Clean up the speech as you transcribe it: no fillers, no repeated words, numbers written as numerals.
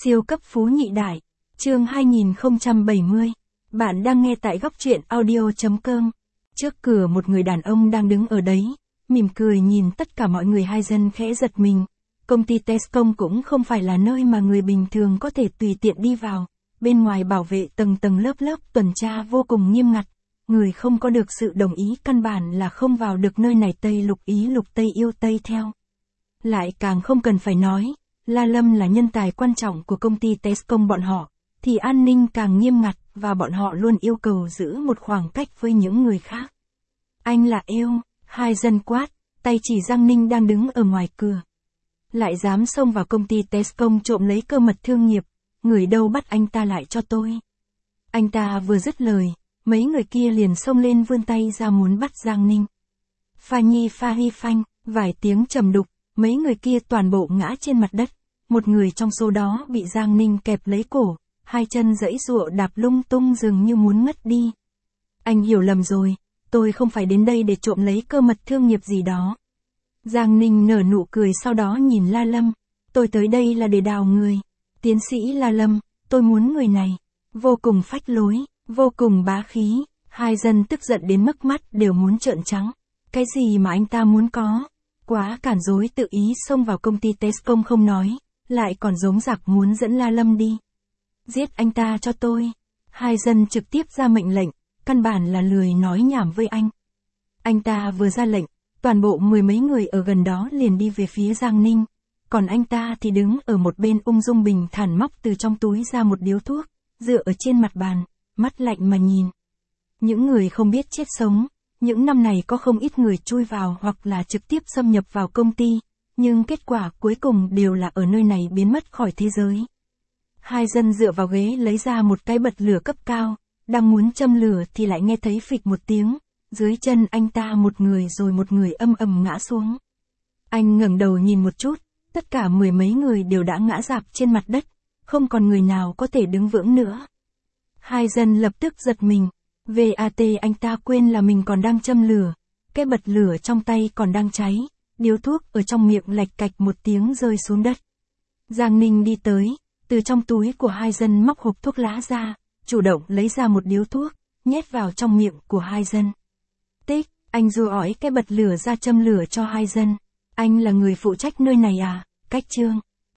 Siêu cấp phú nhị đại, chương 2070. Bạn đang nghe tại góc truyện audio.com. Trước cửa một người đàn ông đang đứng ở đấy, mỉm cười nhìn tất cả mọi người. Hai dân khẽ giật mình. Công ty Tescom cũng không phải là nơi mà người bình thường có thể tùy tiện đi vào. Bên ngoài bảo vệ tầng tầng lớp lớp tuần tra vô cùng nghiêm ngặt. Người không có được sự đồng ý căn bản là không vào được nơi này. Tây lục ý lục Tây yêu Tây theo. Lại càng không cần phải nói, La Lâm là nhân tài quan trọng của công ty Tescom bọn họ, thì an ninh càng nghiêm ngặt và bọn họ luôn yêu cầu giữ một khoảng cách với những người khác. Anh là yêu, hai dân quát, tay chỉ Giang Ninh đang đứng ở ngoài cửa. Lại dám xông vào công ty Tescom trộm lấy cơ mật thương nghiệp, người đâu bắt anh ta lại cho tôi. Anh ta vừa dứt lời, mấy người kia liền xông lên vươn tay ra muốn bắt Giang Ninh. Pha nhi pha hi phanh, vài tiếng trầm đục, mấy người kia toàn bộ ngã trên mặt đất. Một người trong số đó bị Giang Ninh kẹp lấy cổ, hai chân giãy giụa đạp lung tung dường như muốn ngất đi. Anh hiểu lầm rồi, tôi không phải đến đây để trộm lấy cơ mật thương nghiệp gì đó. Giang Ninh nở nụ cười sau đó nhìn La Lâm. Tôi tới đây là để đào người. Tiến sĩ La Lâm, tôi muốn người này. Vô cùng phách lối, vô cùng bá khí. Hai dân tức giận đến mức mắt đều muốn trợn trắng. Cái gì mà anh ta muốn có? Quá cản rối, tự ý xông vào công ty Tescom không nói, lại còn giống giặc muốn dẫn La Lâm đi. Giết anh ta cho tôi. Hai dân trực tiếp ra mệnh lệnh, căn bản là lười nói nhảm với anh. Anh ta vừa ra lệnh, toàn bộ mười mấy người ở gần đó liền đi về phía Giang Ninh. Còn anh ta thì đứng ở một bên ung dung bình thản móc từ trong túi ra một điếu thuốc, dựa ở trên mặt bàn, mắt lạnh mà nhìn. Những người không biết chết sống. Những năm này có không ít người chui vào hoặc là trực tiếp xâm nhập vào công ty, nhưng kết quả cuối cùng đều là ở nơi này biến mất khỏi thế giới. Hai dân dựa vào ghế lấy ra một cái bật lửa cấp cao, đang muốn châm lửa thì lại nghe thấy phịch một tiếng, dưới chân anh ta một người rồi một người âm ầm ngã xuống. Anh ngẩng đầu nhìn một chút, tất cả mười mấy người đều đã ngã rạp trên mặt đất, không còn người nào có thể đứng vững nữa. Hai dân lập tức giật mình. VAT anh ta quên là mình còn đang châm lửa, cái bật lửa trong tay còn đang cháy, điếu thuốc ở trong miệng lạch cạch một tiếng rơi xuống đất. Giang Ninh đi tới, từ trong túi của hai dân móc hộp thuốc lá ra, chủ động lấy ra một điếu thuốc, nhét vào trong miệng của hai dân. Tích, anh rùa ói cái bật lửa ra châm lửa cho hai dân. Anh là người phụ trách nơi này à? Cách chương.